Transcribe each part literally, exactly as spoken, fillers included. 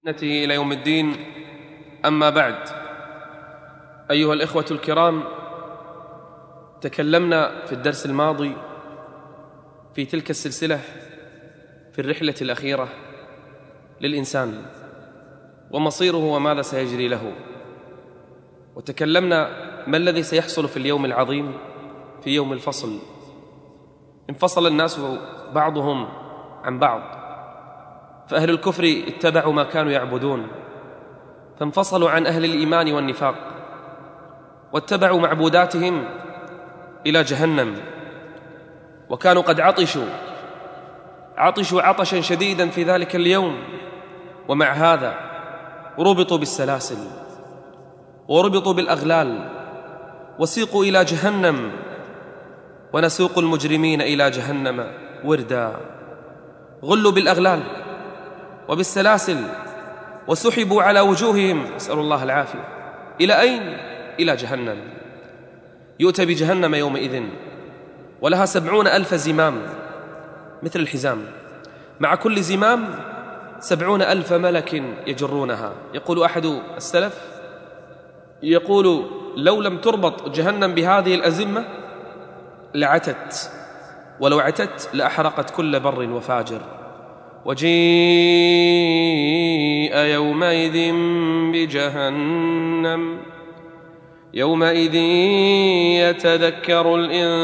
سنته إلى يوم الدين. أما بعد، أيها الإخوة الكرام، تكلمنا في الدرس الماضي في تلك السلسلة في الرحلة الأخيرة للإنسان ومصيره وماذا سيجري له، وتكلمنا ما الذي سيحصل في اليوم العظيم، في يوم الفصل. انفصل الناس بعضهم عن بعض، فأهل الكفر اتبعوا ما كانوا يعبدون، فانفصلوا عن أهل الإيمان والنفاق واتبعوا معبوداتهم إلى جهنم، وكانوا قد عطشوا عطشوا عطشا شديدا في ذلك اليوم، ومع هذا ربطوا بالسلاسل وربطوا بالأغلال وسيقوا إلى جهنم، ونسوق المجرمين إلى جهنم وردا. غلوا بالأغلال وبالسلاسل وسحبوا على وجوههم، نسأل الله العافية. إلى أين؟ إلى جهنم. يؤتى بجهنم يومئذ ولها سبعون ألف زمام مثل الحزام، مع كل زمام سبعون ألف ملك يجرونها. يقول أحد السلف، يقول لو لم تربط جهنم بهذه الأزمة لعتت، ولو عتت لأحرقت كل بر وفاجر. وجيء يومئذ بجهنم يومئذ يتذكر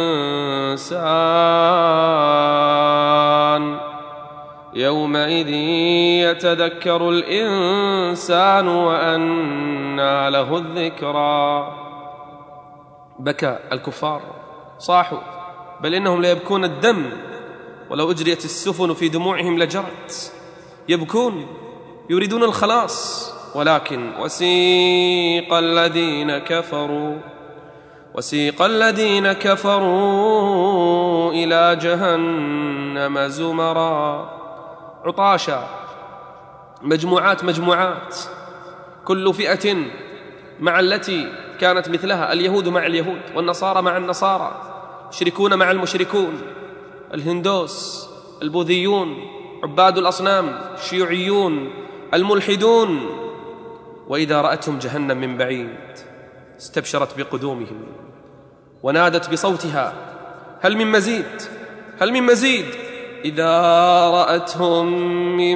الإنسان يومئذ يتذكر الإنسان وأنى له الذكرى. بكى الكفار، صاحوا، بل إنهم ليبكون الدم، ولو أجريت السفن في دموعهم لجرت. يبكون يريدون الخلاص، ولكن وسيق الذين كفروا وسيق الذين كفروا إلى جهنم زمرا، عطاشا، مجموعات مجموعات، كل فئة مع التي كانت مثلها، اليهود مع اليهود والنصارى مع النصارى، المشركون مع المشركون، الهندوس، البوذيون، عباد الأصنام، الشيوعيون، الملحدون. وإذا رأتهم جهنم من بعيد استبشرت بقدومهم ونادت بصوتها هل من مزيد، هل من مزيد. إذا رأتهم من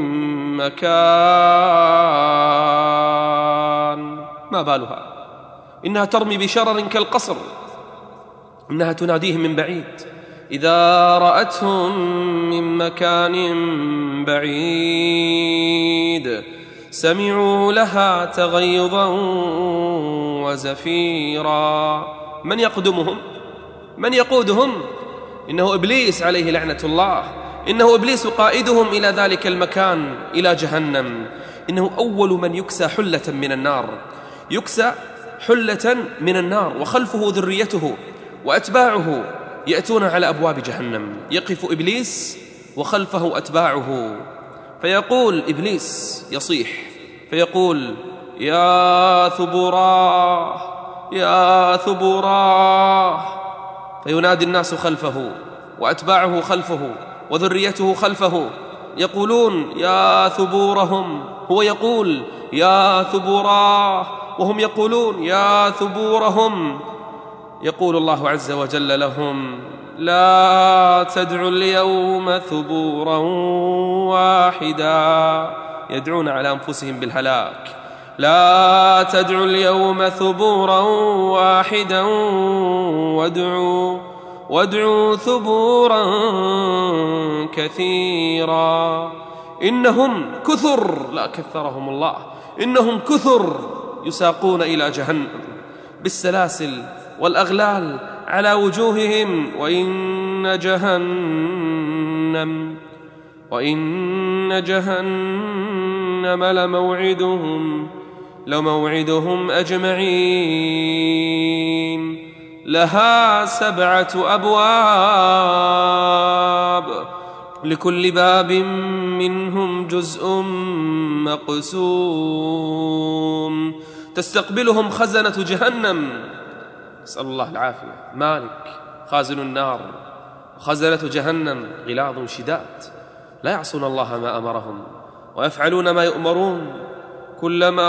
مكان، ما بالها، إنها ترمي بشرر كالقصر، إنها تناديهم من بعيد. إذا رأتهم من مكان بعيد سمعوا لها تغيظا وزفيرا. من يقدمهم؟ من يقودهم؟ إنه إبليس عليه لعنة الله، إنه إبليس قائدهم إلى ذلك المكان، إلى جهنم. إنه أول من يكسى حلة من النار، يكسى حلة من النار، وخلفه ذريته وأتباعه يأتون على أبواب جهنم. يقف إبليس وخلفه أتباعه، فيقول إبليس، يصيح فيقول يا ثبوراه يا ثبوراه، فينادي الناس خلفه وأتباعه خلفه وذريته خلفه، يقولون يا ثبورهم، هو يقول يا ثبوراه وهم يقولون يا ثبورهم. يقول الله عز وجل لهم لا تدعوا اليوم ثبورا واحدا، يدعون على أنفسهم بالهلاك. لا تدعوا اليوم ثبورا واحدا وادعوا وادعوا ثبورا كثيرا. إنهم كثر، لا كثرهم الله، إنهم كثر يساقون إلى جهنم بالسلاسل والأغلال على وجوههم. وإن جهنم وإن جهنم لموعدهم لموعدهم أجمعين. لها سبعة أبواب لكل باب منهم جزء مقسوم. تستقبلهم خزنة جهنم، نسأل الله العافية، مالك خازن النار، وخزنة جهنم غلاظ شداد لا يعصون الله ما أمرهم ويفعلون ما يؤمرون. كلما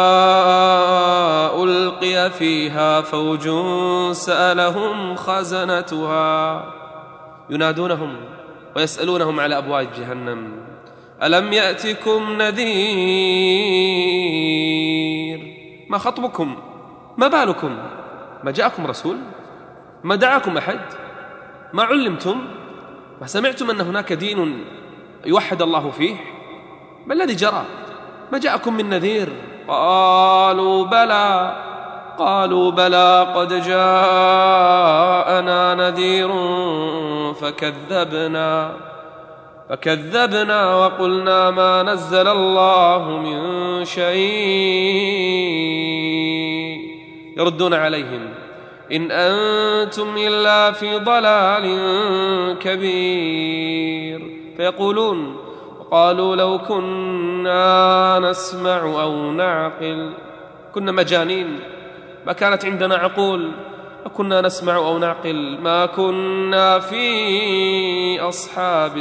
ألقي فيها فوج سألهم خزنتها، ينادونهم ويسألونهم على أبواب جهنم: ألم يأتكم نذير؟ ما خطبكم؟ ما بالكم؟ ما جاءكم رسول؟ ما دعاكم أحد؟ ما علمتم؟ ما سمعتم أن هناك دين يوحد الله فيه؟ ما الذي جرى؟ ما جاءكم من نذير؟ قالوا بلى قالوا بلى قد جاءنا نذير فكذبنا فكذبنا وقلنا ما نزل الله من شيء. يردون عليهم: إن أنتم إلا في ضلال كبير. فيقولون: قالوا لو كنا نسمع أو نعقل، كنا مجانين، ما كانت عندنا عقول، وكنا نسمع أو نعقل ما كنا في أصحاب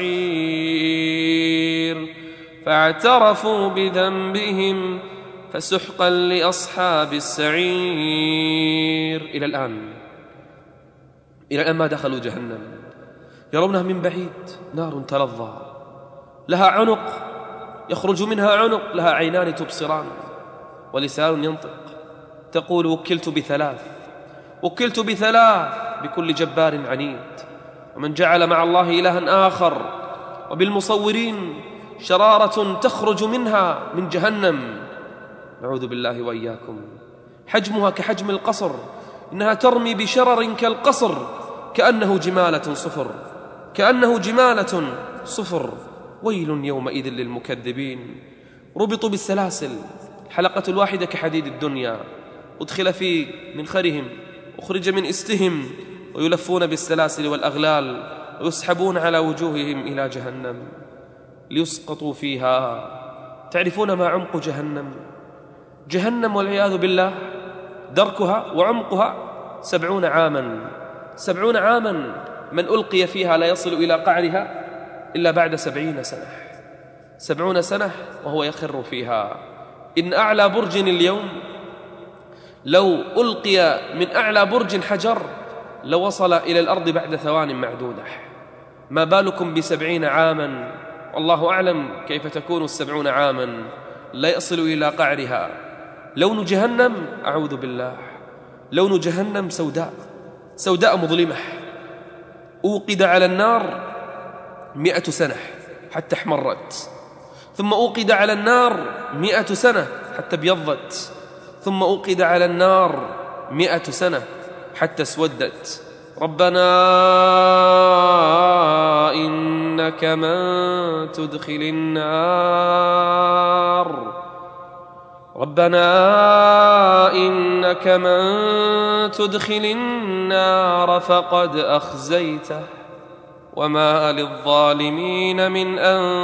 السعير. فاعترفوا بذنبهم فسحقا لأصحاب السعير. إلى الآن إلى الآن ما دخلوا جهنم، يرونها من بعيد، نار تلظى، لها عنق يخرج منها عنق، لها عينان تبصران ولسان ينطق. تقول: وكلت بثلاث وكلت بثلاث بكل جبار عنيد، ومن جعل مع الله إلها آخر، وبالمصورين شرارة تخرج منها من جهنم. نعوذ بالله وإياكم. حجمها كحجم القصر، إنها ترمي بشرر كالقصر، كأنه جمالة صفر كأنه جمالة صفر. ويل يومئذ للمكذبين. ربطوا بالسلاسل، الحلقة الواحدة كحديد الدنيا، أدخل في منخرهم، أخرج من إستهم، ويلفون بالسلاسل والأغلال، ويسحبون على وجوههم إلى جهنم ليسقطوا فيها. تعرفون ما عمق جهنم؟ جهنم والعياذ بالله دركها وعمقها سبعون عاما سبعون عاما. من ألقي فيها لا يصل إلى قعرها إلا بعد سبعين سنة سبعون سنة وهو يخر فيها. إن أعلى برج اليوم لو ألقي من أعلى برج حجر لو وصل إلى الأرض بعد ثوان معدودة، ما بالكم بسبعين عاما؟ والله أعلم كيف تكون السبعون عاما، لا يصل إلى قعرها. لون جهنم أعوذ بالله، لون جهنم سوداء سوداء مظلمة. أوقد على النار مئة سنة حتى احمرت، ثم أوقد على النار مئة سنة حتى ابيضت، ثم أوقد على النار مئة سنة حتى اسودت. ربنا إنك من تدخل النار ربنا إنك من تدخل النار فقد أخزيته وما للظالمين من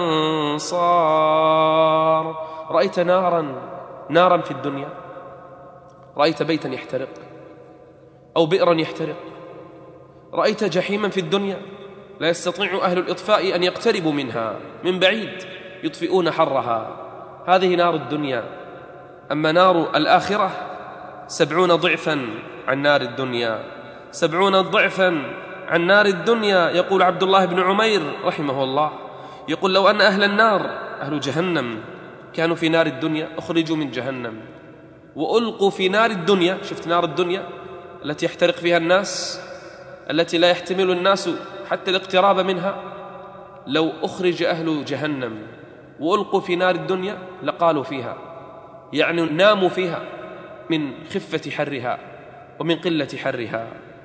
أنصار. رأيت نارا نارا في الدنيا؟ رأيت بيتا يحترق أو بئرا يحترق؟ رأيت جحيما في الدنيا؟ لا يستطيع أهل الإطفاء أن يقتربوا منها، من بعيد يطفئون حرها. هذه نار الدنيا. أما نار الآخرة سبعون ضعفا عن نار الدنيا سبعون ضعفا عن نار الدنيا. يقول عبد الله بن عمير رحمه الله، يقول: لو أن أهل النار أهل جهنم كانوا في نار الدنيا أخرجوا من جهنم وألقوا في نار الدنيا، شفت نار الدنيا التي يحترق فيها الناس، التي لا يحتمل الناس حتى الاقتراب منها، لو أخرج أهل جهنم وألقوا في نار الدنيا لقالوا فيها، يعني ناموا فيها من خفة حرها ومن قلة حرها.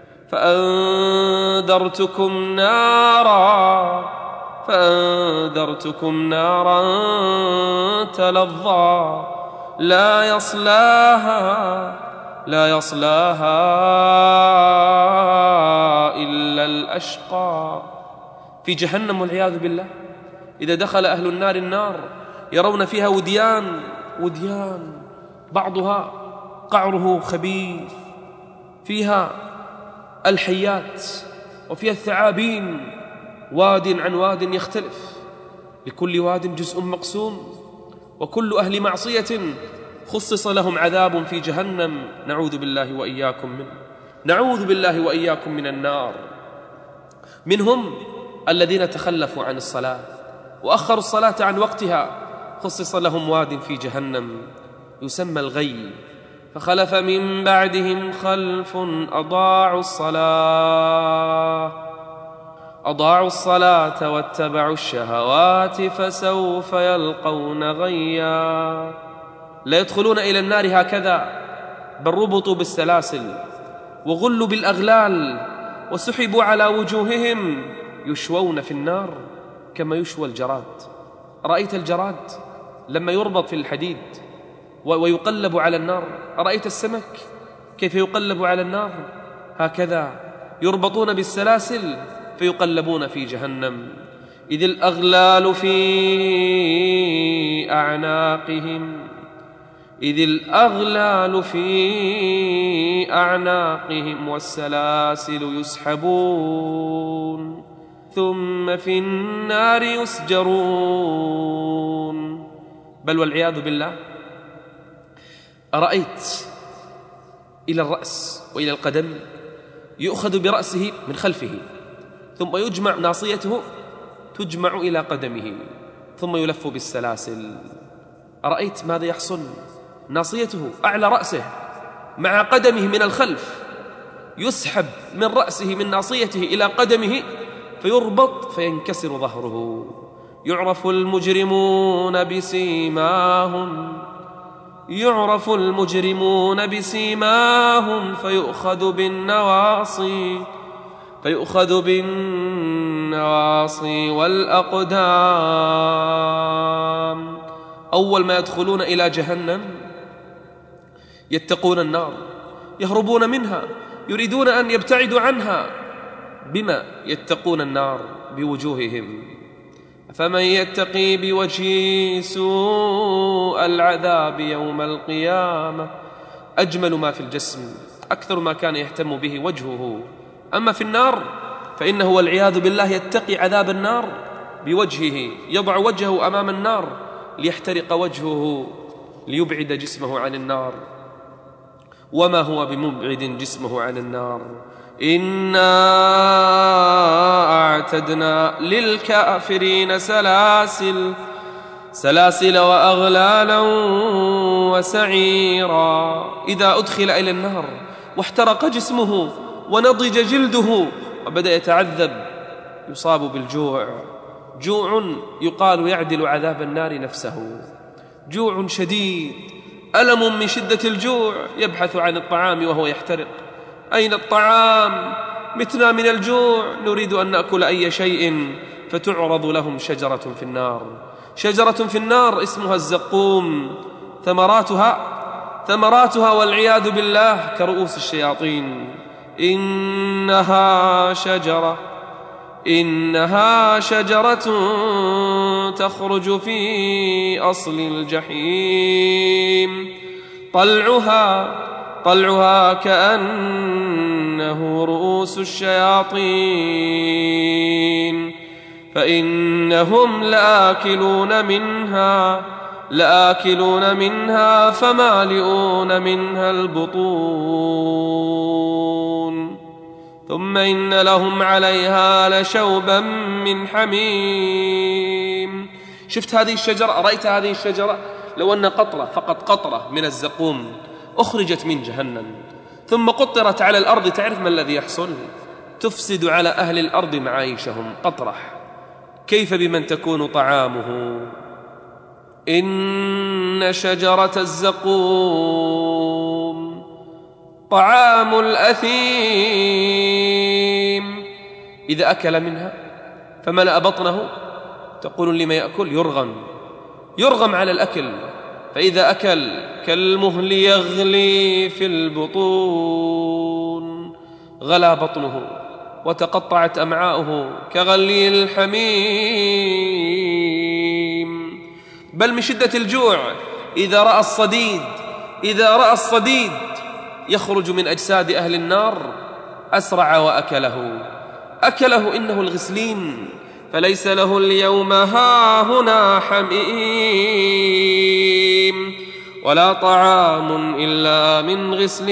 فأنذرتكم نارا فأنذرتكم نارا تلظى لا يصلاها لا يصلاها إلا الأشقى. في جهنم والعياذ بالله إذا دخل أهل النار النار يرون فيها وديان وديان بعضها قعره خبيث، فيها الحيات وفيها الثعابين، واد عن واد يختلف. لكل واد جزء مقسوم، وكل أهل معصية خصص لهم عذاب في جهنم، نعوذ بالله وإياكم منه، نعوذ بالله وإياكم من النار. منهم الذين تخلفوا عن الصلاة وأخروا الصلاة عن وقتها، خصص لهم واد في جهنم يسمى الغي، فخلف من بعدهم خلف أضاعوا الصلاة أضاعوا الصلاة واتبعوا الشهوات فسوف يلقون غيا. لا يدخلون إلى النار هكذا، بل ربطوا بالسلاسل وغلوا بالأغلال وسحبوا على وجوههم، يشوون في النار كما يشوى الجراد. رأيت الجراد لما يربط في الحديد ويقلب على النار؟ أرأيت السمك كيف يقلب على النار؟ هكذا يربطون بالسلاسل فيقلبون في جهنم. إذ الأغلال في أعناقهم إذ الأغلال في أعناقهم والسلاسل يسحبون ثم في النار يسجرون. بل والعياذ بالله، أرأيت إلى الرأس وإلى القدم يؤخذ برأسه من خلفه، ثم يجمع ناصيته تجمع إلى قدمه، ثم يلف بالسلاسل. أرأيت ماذا يحصل؟ ناصيته أعلى رأسه مع قدمه من الخلف يسحب من رأسه من ناصيته إلى قدمه فيربط فينكسر ظهره. يعرف المجرمون بسيماهم يعرف المجرمون بسيماهم فيؤخذ بالنواصي فيؤخذ بالنواصي والأقدام. أول ما يدخلون إلى جهنم يتقون النار، يهربون منها، يريدون أن يبتعدوا عنها. بما يتقون النار؟ بوجوههم. فمن يتقي بوجهه سوء العذاب يوم القيامة. أجمل ما في الجسم، أكثر ما كان يهتم به وجهه. أما في النار فإنه والعياذ بالله يتقي عذاب النار بوجهه، يضع وجهه أمام النار ليحترق وجهه ليبعد جسمه عن النار، وما هو بمبعد جسمه عن النار. إنا أعتدنا للكافرين سلاسل سلاسل وأغلالا وسعيرا. إذا أدخل إلى النار واحترق جسمه ونضج جلده وبدأ يتعذب يصاب بالجوع، جوع يقال يعدل عذاب النار نفسه، جوع شديد، ألم من شدة الجوع، يبحث عن الطعام وهو يحترق. أين الطعام؟ متنا من الجوع، نريد أن نأكل أي شيء، فتعرض لهم شجرة في النار شجرة في النار اسمها الزقوم، ثمراتها ثمراتها والعياذ بالله كرؤوس الشياطين. إنها شجرة إنها شجرة تخرج في أصل الجحيم، طلعها طلعها كأنه رؤوس الشياطين، فإنهم لآكلون منها لآكلون منها فمالئون منها البطون، ثم إن لهم عليها لشوبا من حميم. شفت هذه الشجرة؟ أرأيت هذه الشجرة؟ لو أن قطرة، فقط قطرة من الزقوم أخرجت من جهنم ثم قطرت على الأرض، تعرف ما الذي يحصل؟ تفسد على أهل الأرض معايشهم. قطرة، كيف بمن تكون طعامه؟ إن شجرة الزقوم طعام الأثيم، إذا أكل منها فملأ بطنه، تقول لما يأكل؟ يرغم يرغم على الأكل، فإذا أكل كالمهل يغلي في البطون، غلى بطنه وتقطعت أمعاؤه كغلي الحميم. بل من شدة الجوع إذا رأى الصديد إذا رأى الصديد يخرج من أجساد أهل النار أسرع وأكله أكله إنه الغسلين، فليس له اليوم هاهنا حميم ولا طعام إلا من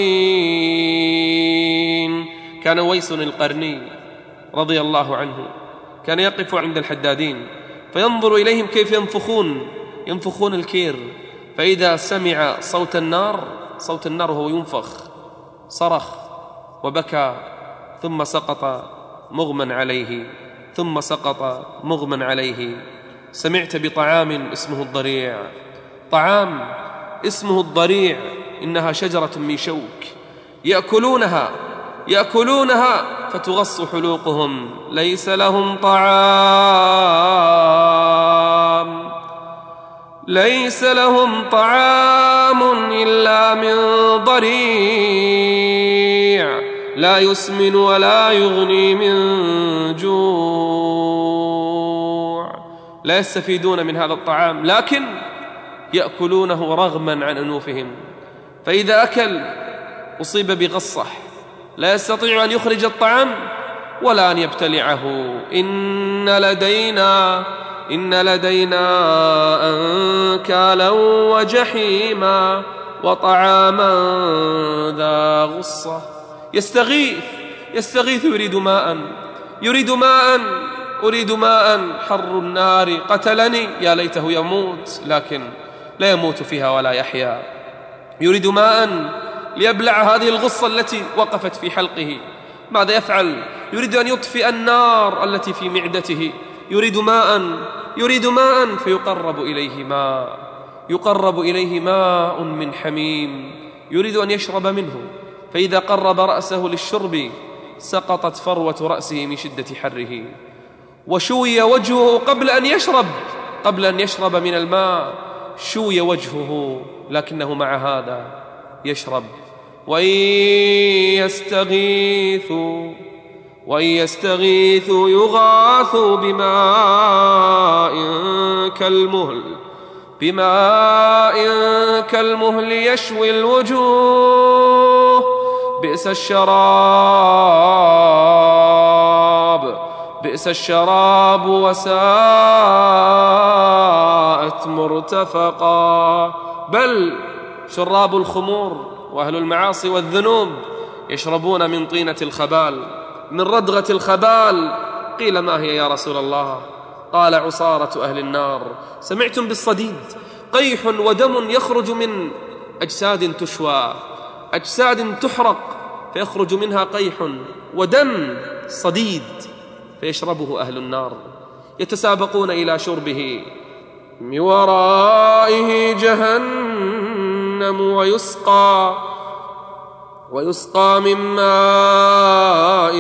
غسلين. كان ويس القرني رضي الله عنه كان يقف عند الحدادين فينظر إليهم كيف ينفخون ينفخون الكير، فإذا سمع صوت النار صوت النار وهو ينفخ صرخ وبكى، ثم سقط مغمى عليه ثم سقط مغمى عليه. سمعت بطعام اسمه الضريع، طعام اسمه الضريع، إنها شجرة من شوك يأكلونها يأكلونها فتغص حلوقهم، ليس لهم طعام ليس لهم طعام إلا من ضريع لا يسمن ولا يغني من جوع. لا يستفيدون من هذا الطعام لكن يأكلونه رغما عن أنوفهم، فإذا أكل أصيب بغصة لا يستطيع أن يخرج الطعام ولا أن يبتلعه. إن لدينا إن لدينا أنكالا وجحيما وطعاما ذا غصة. يستغيث يستغيث يريد ماء يريد ماء أريد ماء، حر النار قتلني، يا ليته يموت لكن لا يموت فيها ولا يحيا. يريد ماء ليبلع هذه الغصة التي وقفت في حلقه، ماذا يفعل؟ يريد أن يطفئ النار التي في معدته، يريد ماء يريد ماء فيقرب إليه ماء يقرب إليه ماء من حميم، يريد أن يشرب منه، فإذا قرب رأسه للشرب سقطت فروة رأسه من شدة حره، وشوي وجهه قبل أن يشرب قبل أن يشرب من الماء، شوي وجهه لكنه مع هذا يشرب. وإن يستغيثوا وإن يستغيثوا يغاثوا بماء كالمهل بماء كالمهل يشوي الوجوه، بئس الشراب بئس الشراب وساءت مرتفقا. بل شراب الخمور وأهل المعاصي والذنوب يشربون من طينة الخبال، من ردغة الخبال. قيل ما هي يا رسول الله؟ قال عصارة أهل النار. سمعتم بالصديد؟ قيح ودم يخرج من أجساد تشوى، أجساد تحرق، فيخرج منها قيح ودم صديد فيشربه أهل النار، يتسابقون إلى شربه. من ورائه جهنم ويسقى ويسقى من ماء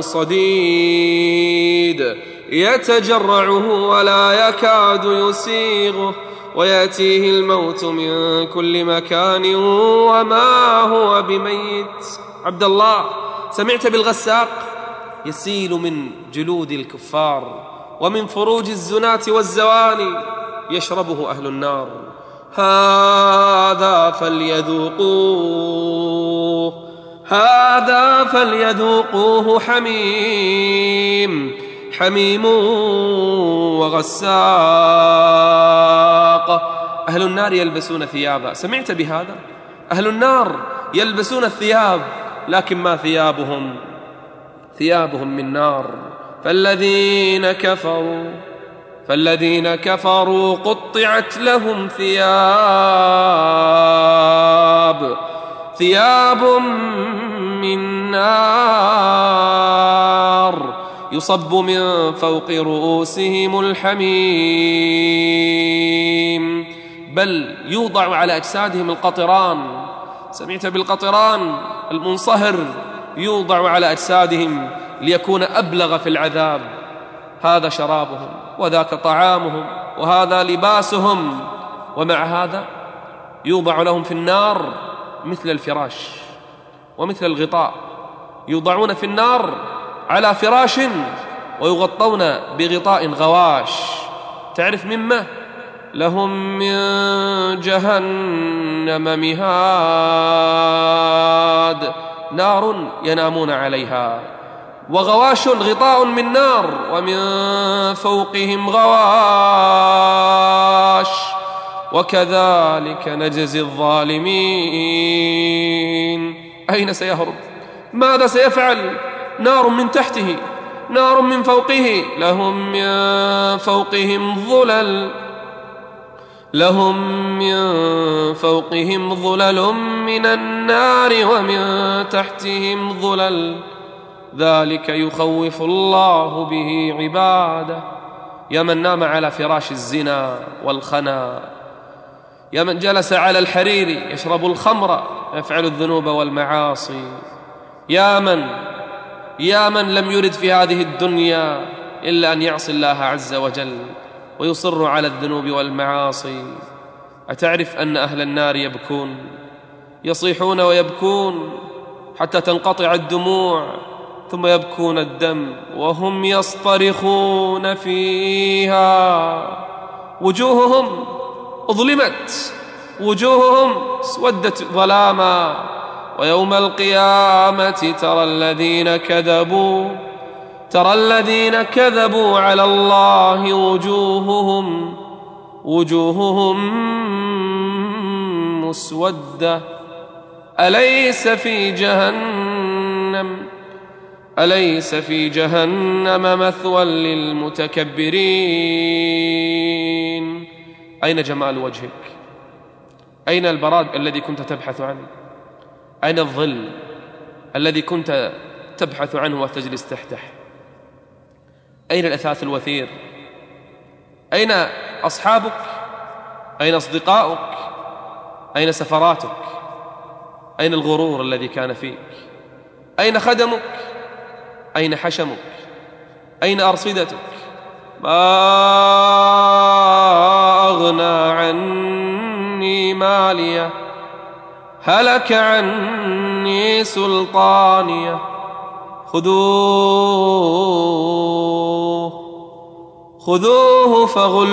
صديد يتجرعه ولا يكاد يسيغه، ويأتيه الموت من كل مكان وما هو بميت. عبد الله، سمعت بالغساق؟ يسيل من جلود الكفار ومن فروج الزناة والزواني، يشربه أهل النار. هذا فليذوقوه هذا فليذوقوه حميم حميم وغساق. أهل النار يلبسون ثيابا، سمعت بهذا؟ أهل النار يلبسون الثياب لكن ما ثيابهم ثيابهم من نار. فالذين كفروا فالذين كفروا قطعت لهم ثياب ثياب من نار يصب من فوق رؤوسهم الحميم، بل يوضع على أجسادهم القطران. سمعت بالقطران المنصهر؟ يوضع على أجسادهم ليكون أبلغ في العذاب. هذا شرابهم وذاك طعامهم وهذا لباسهم، ومع هذا يوضع لهم في النار مثل الفراش ومثل الغطاء. يوضعون في النار على فراش ويغطون بغطاء غواش. تعرف مما؟ لهم من جهنم مهاد، نار ينامون عليها وغواش غطاء من نار ومن فوقهم غواش وكذلك نجزي الظالمين. أين سيهرب؟ ماذا سيفعل؟ نار من تحته، نار من فوقه، لهم من فوقهم ظلل لهم من فوقهم ظلل من النار ومن تحتهم ظلل، ذلك يخوف الله به عباده. يا من نام على فراش الزنا والخنا، يا من جلس على الحرير يشرب الخمر يفعل الذنوب والمعاصي، يا من يا من لم يرد في هذه الدنيا إلا أن يعصي الله عز وجل ويصر على الذنوب والمعاصي. أتعرف أن أهل النار يبكون، يصيحون ويبكون حتى تنقطع الدموع، ثم يبكون الدم وهم يصطرخون فيها، وجوههم أظلمت، وجوههم اسودت ظلاما. ويوم القيامة ترى الذين كذبوا ترى الذين كذبوا على الله وجوههم وجوههم مسودة. أليس في جهنم أليس في جهنم مثوى للمتكبرين؟ أين جمال وجهك؟ أين البراد الذي كنت تبحث عنه؟ أين الظل الذي كنت تبحث عنه وتجلس تحته؟ أين الأثاث الوثير؟ أين أصحابك؟ أين أصدقاؤك؟ أين سفراتك؟ أين الغرور الذي كان فيك؟ أين خدمك؟ أين حشمك؟ أين أرصدتك؟ ما أغنى عني مالية، هلك عني سلطانية. خذوه خذوه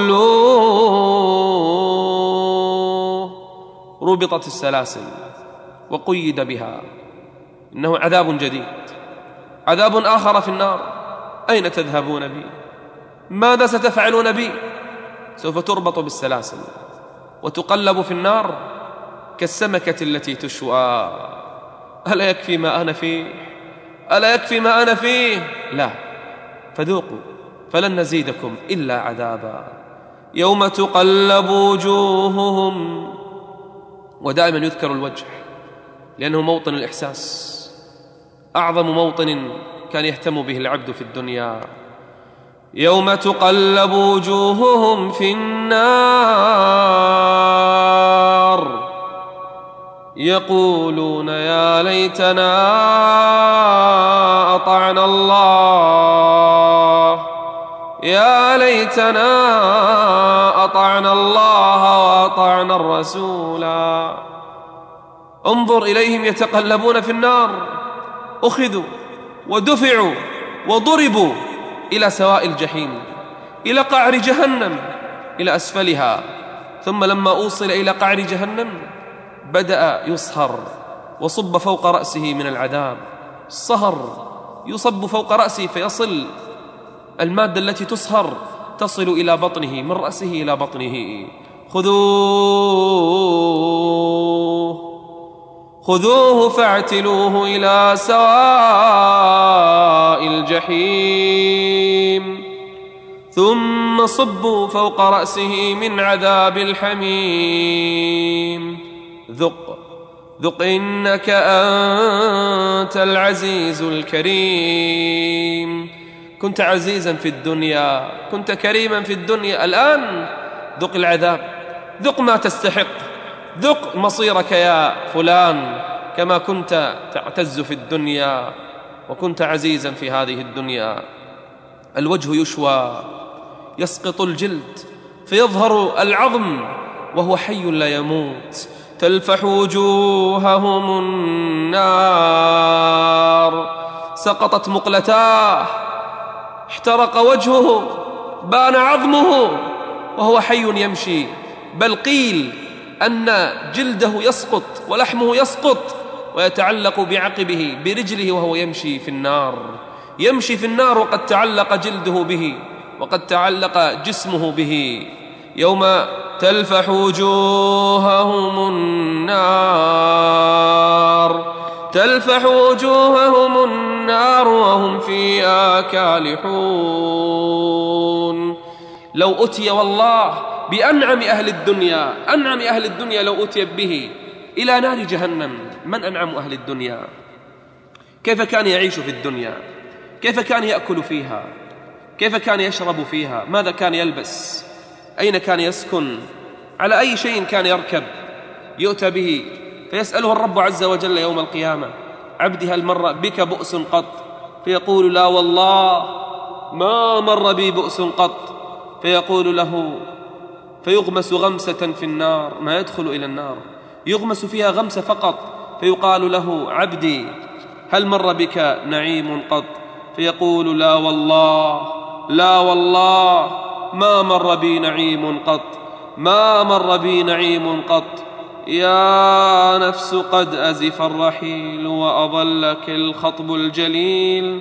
فغلوه. ربطت السلاسل وقيد بها، إنه عذاب جديد، عذاب آخر في النار. أين تذهبون بي؟ ماذا ستفعلون بي؟ سوف تربط بالسلاسل وتقلب في النار كالسمكة التي تشوى. ألا يكفي ما أنا فيه؟ ألا يكفي ما أنا فيه؟ لا، فذوقوا فلن نزيدكم إلا عذابا. يوم تقلب وجوههم. ودائما يذكر الوجه لأنه موطن الإحساس، أعظم موطن كان يهتم به العبد في الدنيا. يوم تقلب وجوههم في النار يقولون يا ليتنا أطعنا الله يا ليتنا أطعنا الله وأطعنا الرسولا. انظر إليهم يتقلبون في النار، أخذوا ودفعوا وضربوا إلى سواء الجحيم، إلى قعر جهنم، إلى أسفلها. ثم لما أوصل إلى قعر جهنم بدأ يصهر وصب فوق رأسه من العذاب. الصهر يصب فوق رأسه فيصل المادة التي تصهر تصل إلى بطنه، من رأسه إلى بطنه. خذوه خذوه فاعتلوه إلى سواء الجحيم ثم صبوا فوق رأسه من عذاب الحميم. ذق ذق إنك أنت العزيز الكريم. كنت عزيزا في الدنيا، كنت كريما في الدنيا، الآن ذق العذاب، ذق ما تستحق، ذق مصيرك يا فلان. كما كنت تعتز في الدنيا وكنت عزيزا في هذه الدنيا. الوجه يشوى، يسقط الجلد فيظهر العظم وهو حي لا يموت. تلفح وجوههم النار، سقطت مقلتاه، احترق وجهه، بان عظمه وهو حي يمشي. بل قيل أن جلده يسقط ولحمه يسقط ويتعلق بعقبه برجله وهو يمشي في النار. يمشي في النار وقد تعلق جلده به وقد تعلق جسمه به. يوم تلفح وجوههم النار تلفح وجوههم النار وهم فيها كالحون. لو أتي والله بأنعم أهل الدنيا، أنعم أهل الدنيا لو أتي به إلى نار جهنم. من أنعم أهل الدنيا؟ كيف كان يعيش في الدنيا؟ كيف كان يأكل فيها؟ كيف كان يشرب فيها؟ ماذا كان يلبس؟ أين كان يسكن؟ على أي شيء كان يركب؟ يؤتى به فيسأله الرب عز وجل يوم القيامة: عبدي هل مر بك بؤس قط؟ فيقول: لا والله ما مر بي بؤس قط. فيقول له، فيغمس غمسة في النار، ما يدخل إلى النار، يغمس فيها غمسة فقط. فيقال له: عبدي هل مر بك نعيم قط؟ فيقول: لا والله لا والله ما مر بي نعيم قط، ما مر بي نعيم قط. يا نفس قد أزف الرحيل وأضلك الخطب الجليل،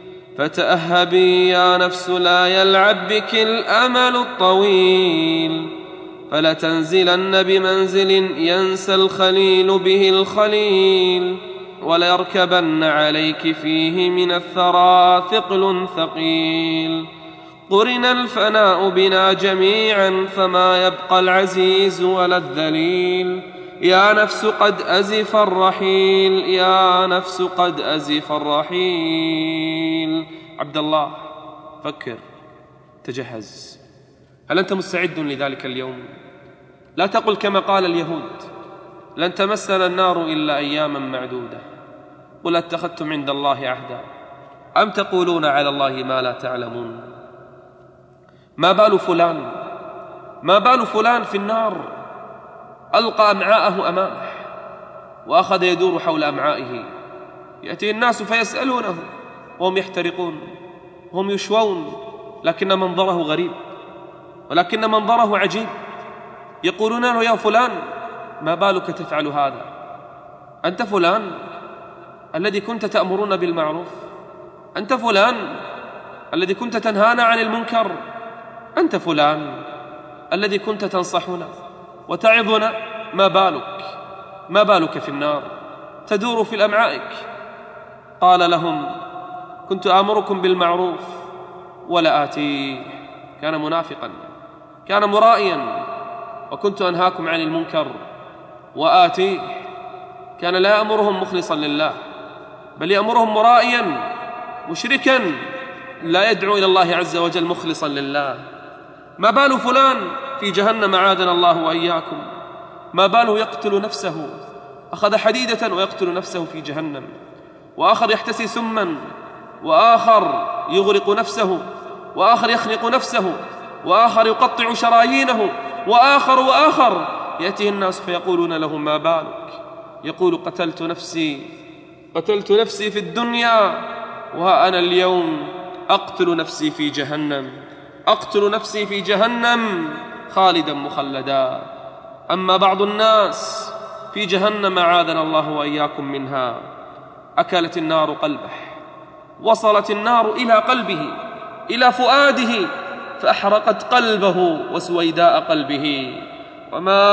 فتأهبي يا نفس لا يلعب بك الأمل الطويل، فلتنزلن بمنزل ينسى الخليل به الخليل، وليركبن عليك فيه من الثرى ثقل ثقيل. قرن الفناء بنا جميعا فما يبقى العزيز ولا الذليل. يا نفس قد أزف الرحيل، يا نفس قد أزف الرحيل. عبد الله، فكر، تجهز. هل أنت مستعد لذلك اليوم؟ لا تقل كما قال اليهود: لن تمسنا النار إلا أياما معدودة. قل: اتخذتم عند الله عهدا أم تقولون على الله ما لا تعلمون؟ ما بال فلان ما بال فلان في النار ألقى أمعاءه أمامه وأخذ يدور حول أمعائه، يأتي الناس فيسألونه وهم يحترقون، هم يشوون، لكن منظره غريب، ولكن منظره عجيب. يقولون له: يا فلان ما بالك تفعل هذا؟ أنت فلان الذي كنت تأمرون بالمعروف، أنت فلان الذي كنت تنهانا عن المنكر، أنت فلان الذي كنت تنصحنا وتعظنا، ما بالك ما بالك في النار تدور في الأمعائك؟ قال لهم: كنت آمركم بالمعروف ولا آتيه. كان منافقا، كان مرائيا. وكنت أنهاكم عن المنكر وآتيه. كان لا يأمرهم مخلصا لله، بل يأمرهم مرائيا مشركا، لا يدعو إلى الله عز وجل مخلصا لله. ما بال فلان في جهنم عاذنا الله وإياكم؟ ما باله يقتل نفسه، أخذ حديدة ويقتل نفسه في جهنم، وآخر يحتسي سما، وآخر يغرق نفسه، وآخر يخنق نفسه، وآخر يقطع شرايينه، وآخر وآخر. يأتيه الناس فيقولون له: ما بالك؟ يقول: قتلت نفسي قتلت نفسي في الدنيا، وها أنا اليوم أقتل نفسي في جهنم، أقتل نفسي في جهنم خالدا مخلدا. أما بعض الناس في جهنم عاذنا الله وإياكم منها، أكلت النار قلبه، وصلت النار إلى قلبه، إلى فؤاده، فأحرقت قلبه وسويداء قلبه. وما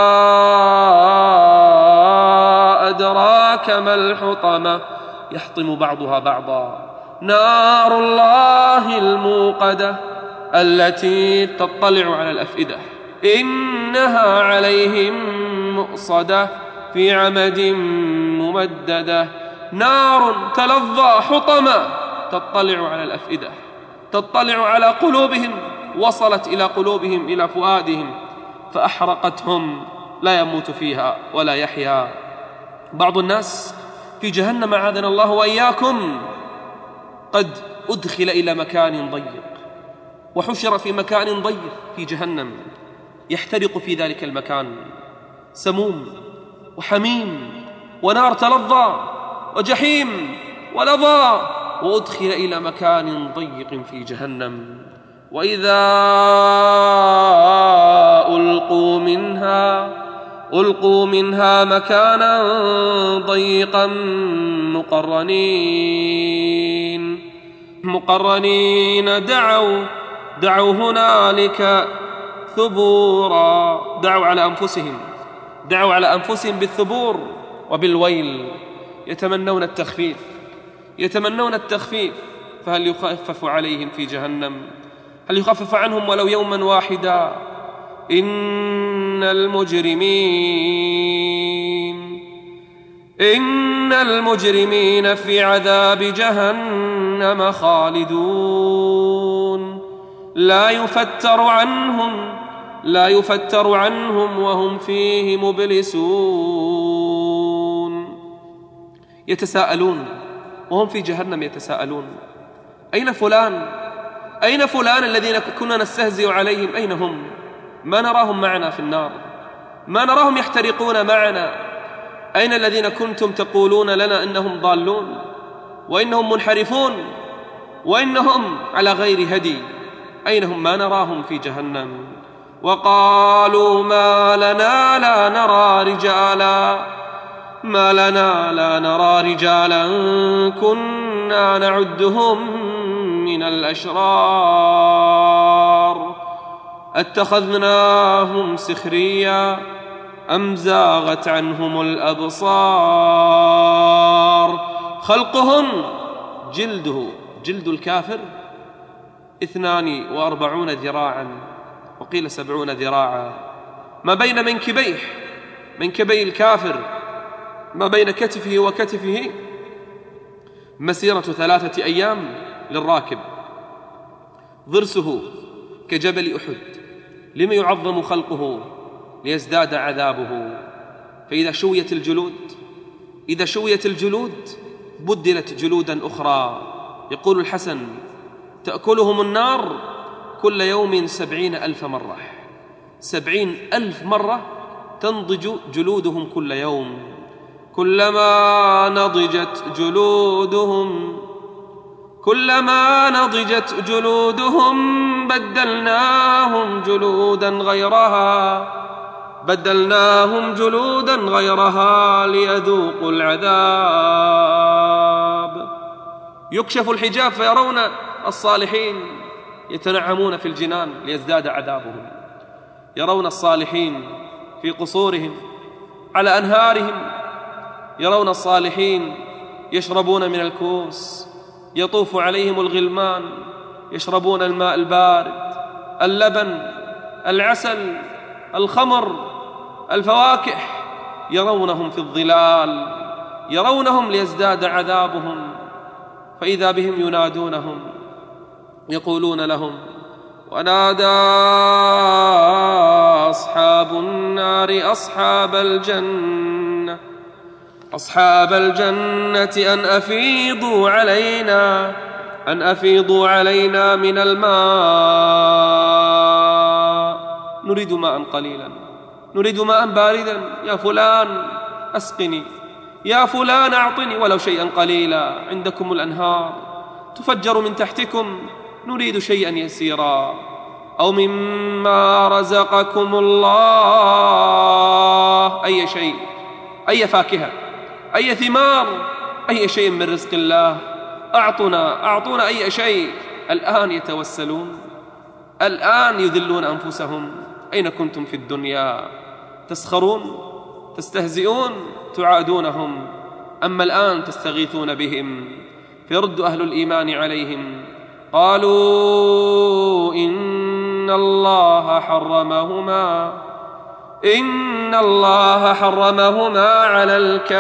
أدراك ما الحطمة، يحطم بعضها بعضا. نار الله الموقدة التي تطلع على الأفئدة، إنها عليهم مؤصدة في عمد ممددة. نار تلظى حطمة تطلع على الأفئدة، تطلع على قلوبهم، وصلت إلى قلوبهم، إلى فؤادهم، فأحرقتهم، لا يموت فيها ولا يحيا. بعض الناس في جهنم عاذنا الله وإياكم قد أدخل إلى مكان ضيق، وحشر في مكان ضيق في جهنم، يحترق في ذلك المكان، سموم وحميم ونار تلظى وجحيم ولظى، وأدخل إلى مكان ضيق في جهنم. وإذا ألقوا منها ألقوا منها مكانا ضيقا مقرنين مقرنين دعوا دعوا هنالك ثبورا. دعوا على أنفسهم دعوا على أنفسهم بالثبور وبالويل، يتمنون التخفيف يتمنون التخفيف فهل يخفف عليهم في جهنم؟ هل يخفف عنهم ولو يوما واحدا؟ إن المجرمين إن المجرمين في عذاب جهنم خالدون لا يفتر عنهم لا يفتر عنهم وهم فيه مبلسون. يتساءلون وهم في جهنم يتساءلون: أين فلان؟ أين فلان الذين كنا نستهزئ عليهم؟ أين هم؟ ما نراهم معنا في النار، ما نراهم يحترقون معنا. أين الذين كنتم تقولون لنا إنهم ضالون وإنهم منحرفون وإنهم على غير هدي؟ أين هم؟ ما نراهم في جهنم. وقالوا ما لنا لا نرى رجالا ما لنا لا نرى رجالا كنا نعدهم من الأشرار اتخذناهم سخريا أم زاغت عنهم الأبصار. خلقهم جلده جلد الكافر اثنان وأربعون ذراعا وقيل سبعون ذراعا، ما بين منكبيه منكبي الكافر ما بين كتفه وكتفه مسيرة ثلاثة أيام للراكب. ضرسه كجبل أحد، لم يعظم خلقه ليزداد عذابه. فإذا شويت الجلود إذا شويت الجلود بدلت جلودا أخرى. يقول الحسن: تأكلهم النار كل يوم سبعين ألف مرة سبعين ألف مرة تنضج جلودهم كل يوم. كلما نضجت جلودهم كلما نضجت جلودهم بدلناهم جلودا غيرها بدلناهم جلودا غيرها ليذوقوا العذاب. يكشف الحجاب فيرون الصالحين يتنعمون في الجنان ليزداد عذابهم. يرون الصالحين في قصورهم على أنهارهم، يرون الصالحين يشربون من الكؤوس، يطوف عليهم الغلمان يشربون الماء البارد، اللبن، العسل، الخمر، الفواكه. يرونهم في الظلال، يرونهم ليزداد عذابهم. فإذا بهم ينادونهم يقولون لهم: ونادى أصحاب النار أصحاب الجنة أصحاب الجنة أن أفيضوا علينا أن أفيضوا علينا من الماء نريد ماء قليلا نريد ماء باردا. يا فلان أسقني، يا فلان أعطني ولو شيئا قليلا. عندكم الأنهار تفجر من تحتكم، نريد شيئا يسيرا. أو مما رزقكم الله، أي شيء، أي فاكهة، أي ثمار، أي شيء من رزق الله. أعطنا أعطونا أي شيء. الآن يتوسلون، الآن يذلون أنفسهم. أين كنتم في الدنيا؟ تسخرون، تستهزئون، تعادونهم. أما الآن تستغيثون بهم. فيرد أهل الإيمان عليهم قالوا: إن الله حرمهما إن الله حرمهما على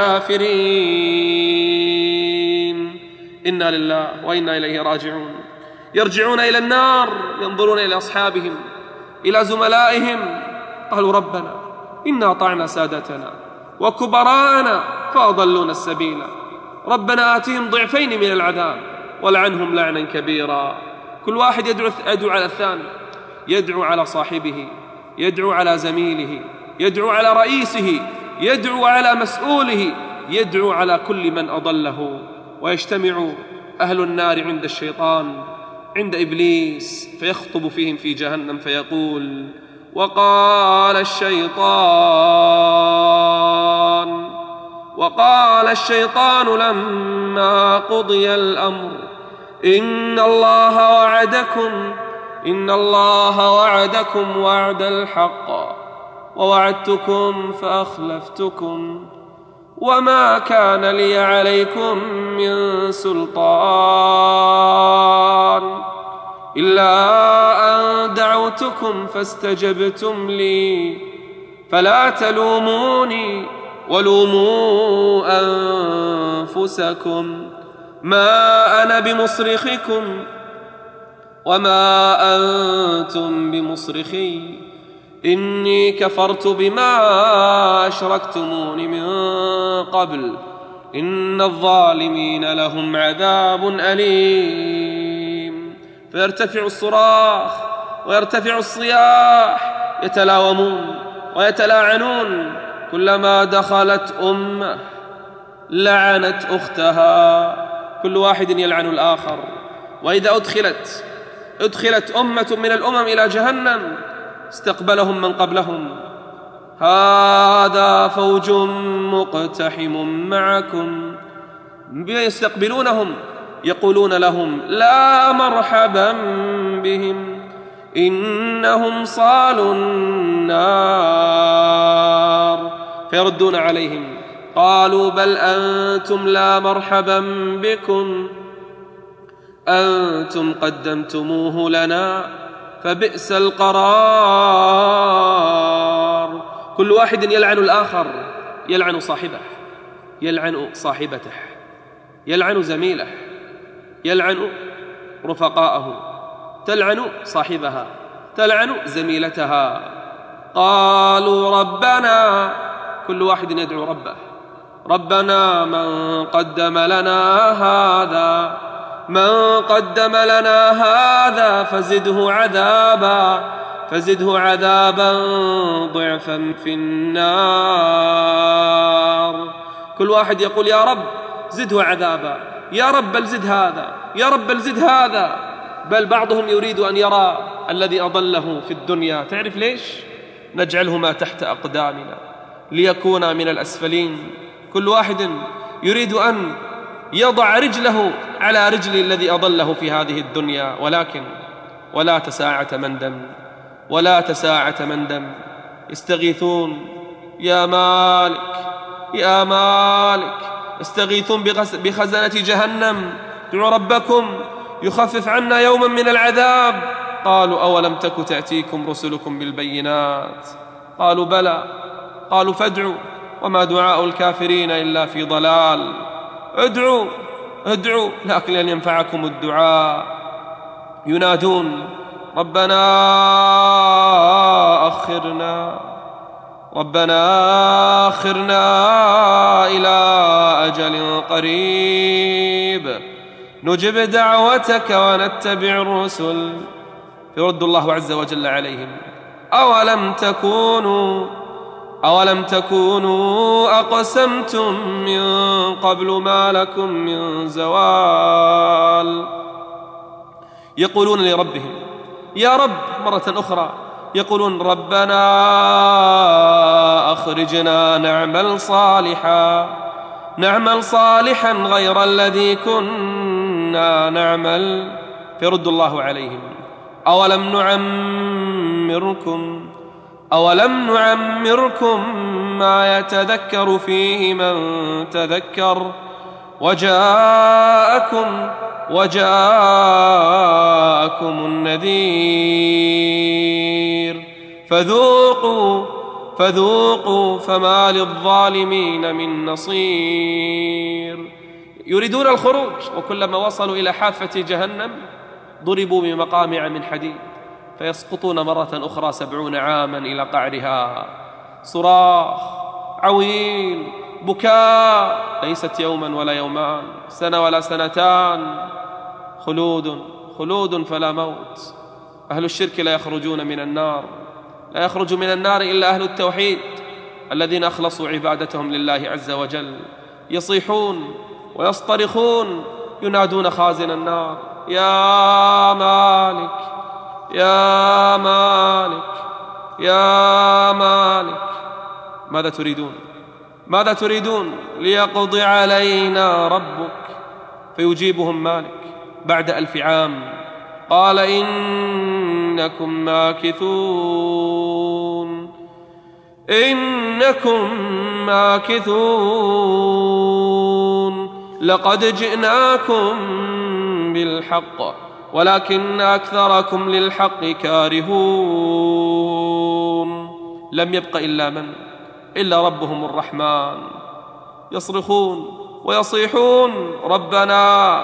الكافرين. إنا لله وإنا إليه راجعون. يرجعون إلى النار، ينظرون إلى أصحابهم، إلى زملائهم، قالوا: ربنا إنا أطعنا سادتنا وكبراءنا فأضلونا السبيل، ربنا آتهم ضعفين من العذاب ولعنهم لعنا كبيرا. كل واحد يدعو, يدعو على الثاني، يدعو على صاحبه، يدعو على زميله، يدعو على رئيسه، يدعو على مسؤوله، يدعو على كل من أضله. ويجتمع أهل النار عند الشيطان، عند إبليس، فيخطب فيهم في جهنم فيقول: وقال الشيطان وقال الشيطان لما قضي الأمر إن الله وعدكم إن الله وعدكم وعد الحق ووعدتكم فأخلفتكم وما كان لي عليكم من سلطان إلا أن دعوتكم فاستجبتم لي فلا تلوموني ولوموا أنفسكم ما أنا بمصرخكم وما أنتم بمصرخي إني كفرت بما أشركتمون من قبل إن الظالمين لهم عذاب أليم. فيرتفع الصراخ ويرتفع الصياح، يتلاومون ويتلاعنون، كلما دخلت أمة لعنت أختها، كل واحد يلعن الآخر. وإذا أدخلت أدخلت أمة من الأمم إلى جهنم استقبلهم من قبلهم: هذا فوج مقتحم معكم. يستقبلونهم يقولون لهم: لا مرحبا بهم إنهم صالوا النار. فيردون عليهم قالوا: بل أنتم لا مرحبا بكم أنتم قدمتموه لنا فبئس القرار. كل واحد يلعن الآخر، يلعن صاحبه، يلعن صاحبته، يلعن زميله، يلعن رفقاءه، تلعن صاحبها، تلعن زميلتها. قالوا: ربنا، كل واحد يدعو ربه، ربنا من قدم لنا هذا من قدم لنا هذا فزده عذابا فزده عذابا ضعفا في النار. كل واحد يقول: يا رب زده عذابا، يا رب بل زد هذا، يا رب بل زد هذا. بل بعضهم يريد أن يرى الذي أضله في الدنيا. تعرف ليش؟ نجعلهما تحت أقدامنا ليكونا من الأسفلين. كل واحد يريد أن يضع رجله على رجل الذي أضله في هذه الدنيا. ولكن ولا تساعة مندم، ولا تساعة مندم. يستغيثون: يا مالك يا مالك. يستغيثون بخزنة جهنم: ادعوا ربكم يخفف عنا يوما من العذاب. قالوا: أولم تك تأتيكم رسلكم بالبينات؟ قالوا: بلى. قالوا: فادعوا وما دعاء الكافرين إلا في ضلال. ادعوا ادعوا لكن لن ينفعكم الدعاء. ينادون: ربنا أخرنا ربنا أخرنا إلى أجل قريب نجب دعوتك ونتبع الرسل. يرد الله عز وجل عليهم: أولم تكونوا أولم تكونوا أقسمتم من قبل ما لكم من زوال. يقولون لربهم: يا رب، مرة أخرى يقولون: ربنا أخرجنا نعمل صالحا نعمل صالحا غير الذي كنا نعمل. فيرد الله عليهم: أولم نعمركم أولم نعمركم ما يتذكر فيه من تذكر وجاءكم وجاءكم النذير فذوقوا فذوقوا فما للظالمين من نصير. يريدون الخروج، وكلما وصلوا إلى حافة جهنم ضربوا بمقامع من حديد فيسقطون مرة أخرى سبعون عاما إلى قعرها. صراخ عويل، بكاء، ليست يوما ولا يومان، سنة ولا سنتان، خلود خلود فلا موت. أهل الشرك لا يخرجون من النار، لا يخرج من النار إلا أهل التوحيد الذين أخلصوا عبادتهم لله عز وجل. يصيحون ويصطرخون، ينادون خازن النار: يا مالك يا مالك يا مالك. ماذا تريدون؟ ماذا تريدون؟ ليقضي علينا ربك. فيجيبهم مالك بعد ألف عام. قال إنكم ماكثون إنكم ماكثون لقد جئناكم بالحق ولكن أكثركم للحق كارهون. لم يبق إلا من إلا ربهم الرحمن، يصرخون ويصيحون ربنا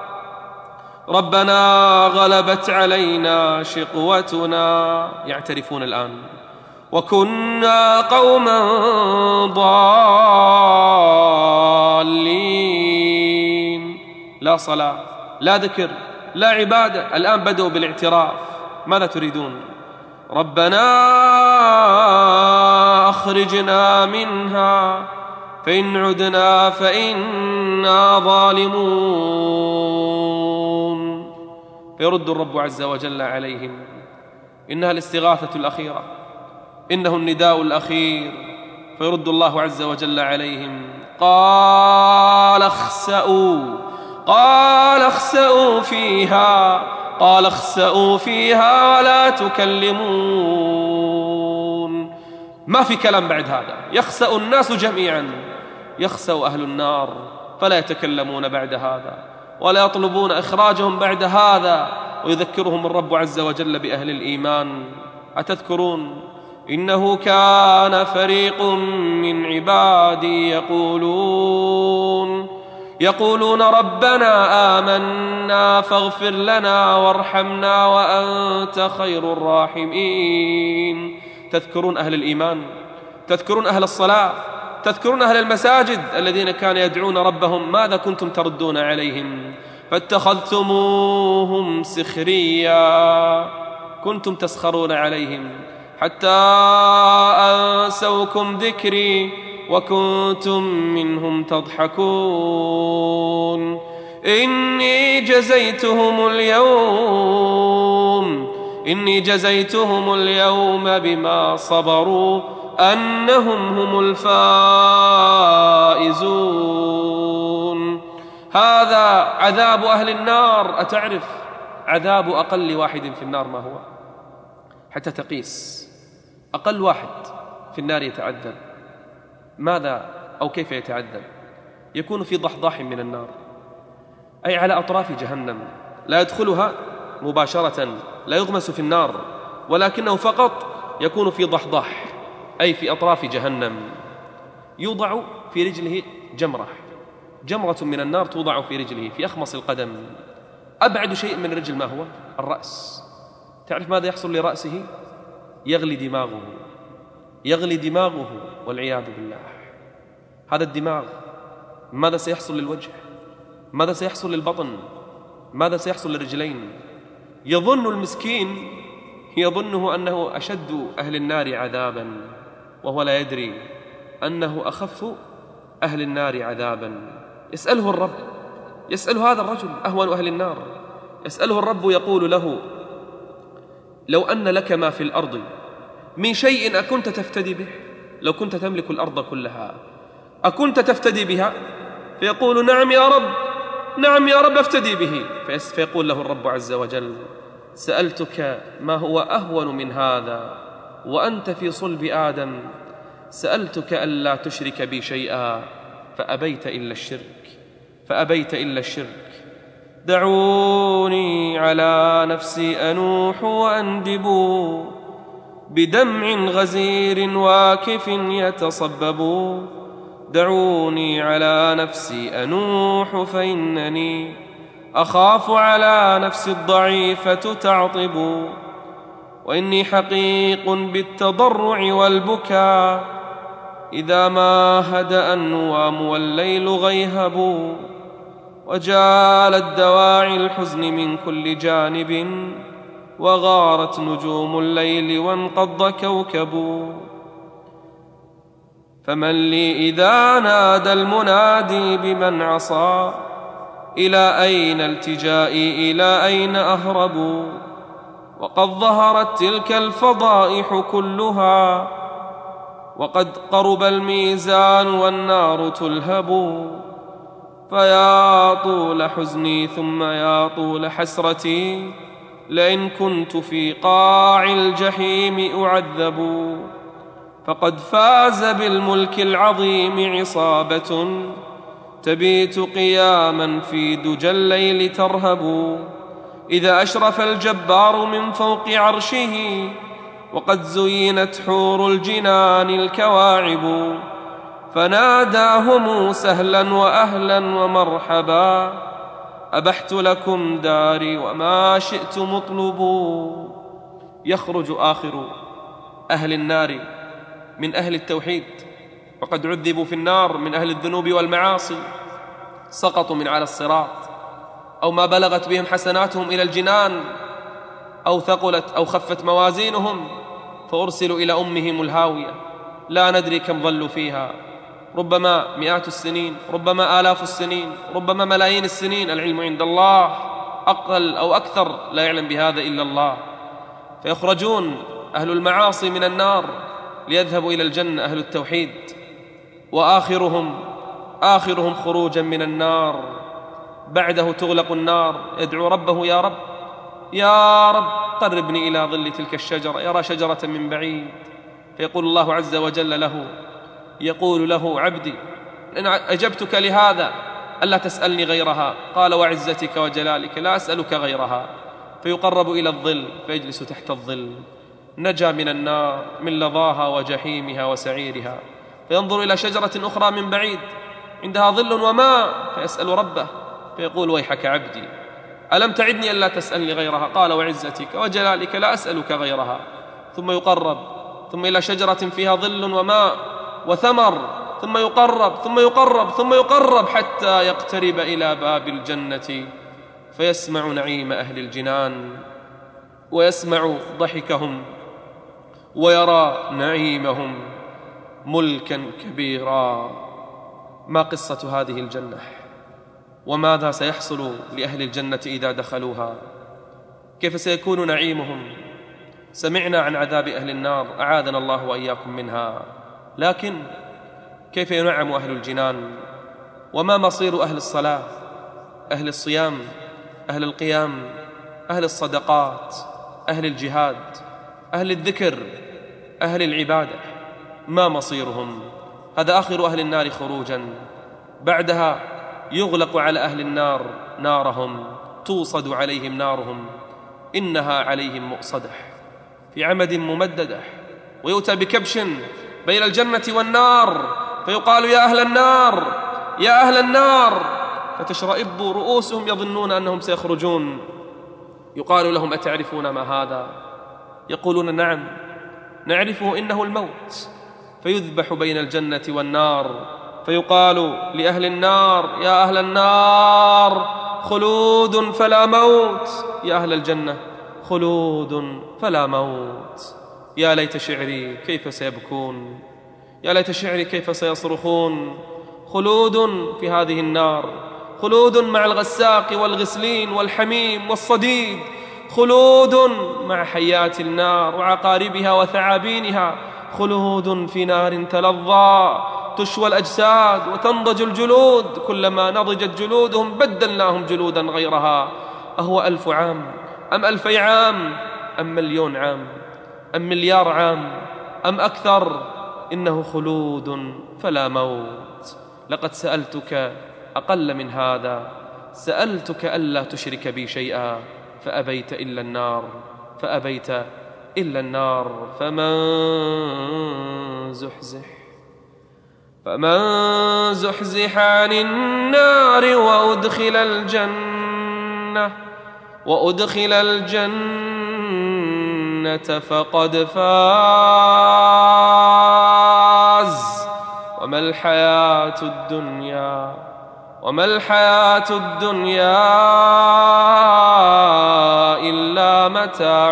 ربنا غلبت علينا شقوتنا، يعترفون الآن، وكنا قوما ضالين. لا صلاة، لا ذكر، لا عبادة، الآن بدأوا بالاعتراف. ماذا تريدون؟ ربنا أخرجنا منها فإن عدنا فإنا ظالمون. فيرد الرب عز وجل عليهم: إنها الاستغاثة الأخيرة، إنه النداء الأخير. فيرد الله عز وجل عليهم: قال اخسأوا قال اخسأوا فيها قال اخسأوا فيها ولا تكلمون. ما في كلام بعد هذا، يخسأ الناس جميعا، يخسأ أهل النار فلا يتكلمون بعد هذا ولا يطلبون إخراجهم بعد هذا. ويذكرهم الرب عز وجل بأهل الإيمان: أتذكرون إنه كان فريق من عبادي يقولون يقولون ربنا آمنا فاغفر لنا وارحمنا وأنت خير الراحمين. تذكرون أهل الإيمان، تذكرون أهل الصلاة، تذكرون أهل المساجد الذين كانوا يدعون ربهم. ماذا كنتم تردون عليهم؟ فاتخذتموهم سخريا، كنتم تسخرون عليهم حتى أنسوكم ذكري وكنتم منهم تضحكون. إني جزيتهم اليوم إني جزيتهم اليوم بما صبروا أنهم هم الفائزون. هذا عذاب أهل النار. أتعرف عذاب أقل واحد في النار ما هو؟ حتى تقيس أقل واحد في النار يتعذب ماذا أو كيف يتعذب؟ يكون في ضحضاح من النار، أي على أطراف جهنم، لا يدخلها مباشرة، لا يغمس في النار، ولكنه فقط يكون في ضحضاح، أي في أطراف جهنم. يوضع في رجله جمرة جمرة من النار توضع في رجله في أخمص القدم. أبعد شيء من الرجل ما هو؟ الرأس. تعرف ماذا يحصل لرأسه؟ يغلي دماغه يغلي دماغه والعياذ بالله. هذا الدماغ. ماذا سيحصل للوجه؟ ماذا سيحصل للبطن؟ ماذا سيحصل للرجلين؟ يظن المسكين يظنه أنه أشد أهل النار عذابا، وهو لا يدري أنه أخف أهل النار عذابا. يسأله الرب، يسأل هذا الرجل أهون أهل النار، يسأله الرب يقول له: لو أن لك ما في الأرض من شيء أكنت تفتدي به؟ لو كنت تملك الأرض كلها أكنت تفتدي بها؟ فيقول: نعم يا رب، نعم يا رب أفتدي به. فيقول له الرب عز وجل: سألتك ما هو أهون من هذا وأنت في صلب آدم، سألتك ألا تشرك بي شيئا فأبيت إلا الشرك فأبيت إلا الشرك. دعوني على نفسي أنوح وأندب بدمع غزير واكف يتصبب. دعوني على نفسي أنوح فإنني أخاف على نفسي الضعيفة تعطب. وإني حقيق بالتضرع والبكاء إذا ما هدأ النوام والليل غيهب. وجالت دواعي الحزن من كل جانب وغارت نجوم الليل وانقض كوكب. فمن لي إذا نادى المنادي بمن عصى؟ إلى أين التجائي إلى أين أهرب؟ وقد ظهرت تلك الفضائح كلها وقد قرب الميزان والنار تلهب. فيا طول حزني ثم يا طول حسرتي لئن كنت في قاع الجحيم أعذب. فقد فاز بالملك العظيم عصابة تبيت قياما في دجى الليل ترهب. إذا أشرف الجبار من فوق عرشه وقد زينت حور الجنان الكواعب فناداهم سهلا وأهلا ومرحبا أبحت لكم داري وما شئت مطلب. يخرج آخر أهل النار من أهل التوحيد وقد عذبوا في النار من أهل الذنوب والمعاصي، سقطوا من على الصراط أو ما بلغت بهم حسناتهم إلى الجنان أو ثقلت أو خفت موازينهم فأرسلوا إلى أمهم الهاوية لا ندري كم ظلوا فيها، ربما مئات السنين، ربما آلاف السنين، ربما ملايين السنين، العلم عند الله، أقل أو أكثر لا يعلم بهذا إلا الله. فيخرجون أهل المعاصي من النار ليذهبوا إلى الجنة أهل التوحيد، وآخرهم آخرهم خروجا من النار بعده تغلق النار يدعو ربه يا رب يا رب قربني إلى ظل تلك الشجرة، يرى شجرة من بعيد فيقول الله عز وجل له يقول له عبدي إن أجبتك لهذا ألا تسألني غيرها، قال وعزتك وجلالك لا أسألك غيرها، فيقرب إلى الظل فيجلس تحت الظل، نجا من النار من لظاها وجحيمها وسعيرها، فينظر إلى شجرة أخرى من بعيد عندها ظل وماء فيسأل ربه فيقول ويحك عبدي ألم تعدني ألا تسألني غيرها، قال وعزتك وجلالك لا أسألك غيرها، ثم يقرب ثم إلى شجرة فيها ظل وماء وثمر، ثم يقرب ثم يقرب ثم يقرب حتى يقترب إلى باب الجنة فيسمع نعيم أهل الجنان ويسمع ضحكهم ويرى نعيمهم ملكا كبيرا. ما قصة هذه الجنة وماذا سيحصل لأهل الجنة إذا دخلوها؟ كيف سيكون نعيمهم؟ سمعنا عن عذاب أهل النار أعاذنا الله وإياكم منها، لكن كيف ينعم أهل الجنان؟ وما مصير أهل الصلاة، أهل الصيام، أهل القيام، أهل الصدقات، أهل الجهاد، أهل الذكر، أهل العبادة؟ ما مصيرهم؟ هذا آخر أهل النار خروجا، بعدها يغلق على أهل النار نارهم، توصد عليهم نارهم، إنها عليهم مؤصدة في عمد ممددة، ويؤتى بكبش بين الجنة والنار فيقال يا أهل النار يا أهل النار، فتشرئب رؤوسهم يظنون أنهم سيخرجون، يقال لهم أتعرفون ما هذا؟ يقولون نعم نعرفه إنه الموت، فيذبح بين الجنة والنار فيقال لأهل النار يا أهل النار خلود فلا موت، يا أهل الجنة خلود فلا موت. يا ليت شعري كيف سيبكون، يا ليت شعري كيف سيصرخون. خلود في هذه النار، خلود مع الغساق والغسلين والحميم والصديد، خلود مع حيات النار وعقاربها وثعابينها، خلود في نار تلظى تشوى الأجساد وتنضج الجلود، كلما نضجت جلودهم بدلناهم جلودا غيرها. أهو ألف عام أم ألفي عام أم مليون عام أم مليار عام أم أكثر؟ إنه خلود فلا موت. لقد سألتك أقل من هذا، سألتك ألا تشرك بي شيئا فأبيت إلا النار، فأبيت إلا النار. فمن زحزح فمن زحزح عن النار وأدخل الجنة وأدخل الجنة فقد فاز. وما الحياة الدنيا وما الحياة الدنيا إلا متاع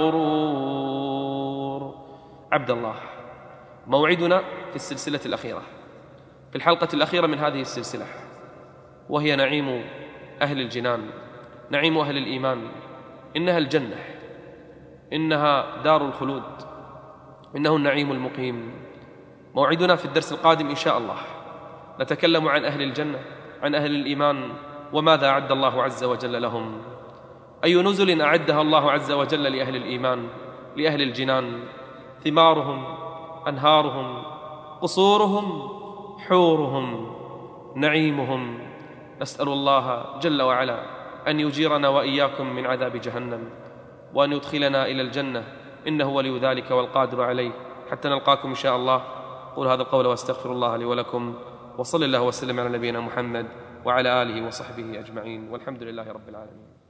الغرور. عبد الله، موعدنا في السلسلة الأخيرة، في الحلقة الأخيرة من هذه السلسلة، وهي نعيم أهل الجنان، نعيم أهل الإيمان. إنها الجنة، إنها دار الخلود، إنه النعيم المقيم. موعدنا في الدرس القادم إن شاء الله نتكلم عن أهل الجنة، عن أهل الإيمان وماذا أعد الله عز وجل لهم. أي نزل أعدها الله عز وجل لأهل الإيمان، لأهل الجنان، ثمارهم، أنهارهم، قصورهم، حورهم، نعيمهم. نسأل الله جل وعلا أن يجيرنا وإياكم من عذاب جهنم، وأن يدخلنا إلى الجنة، إنه ولي ذلك والقادر عليه. حتى نلقاكم إن شاء الله. قول هذا القول واستغفر الله لي ولكم، وصل الله وسلم على نبينا محمد وعلى آله وصحبه أجمعين، والحمد لله رب العالمين.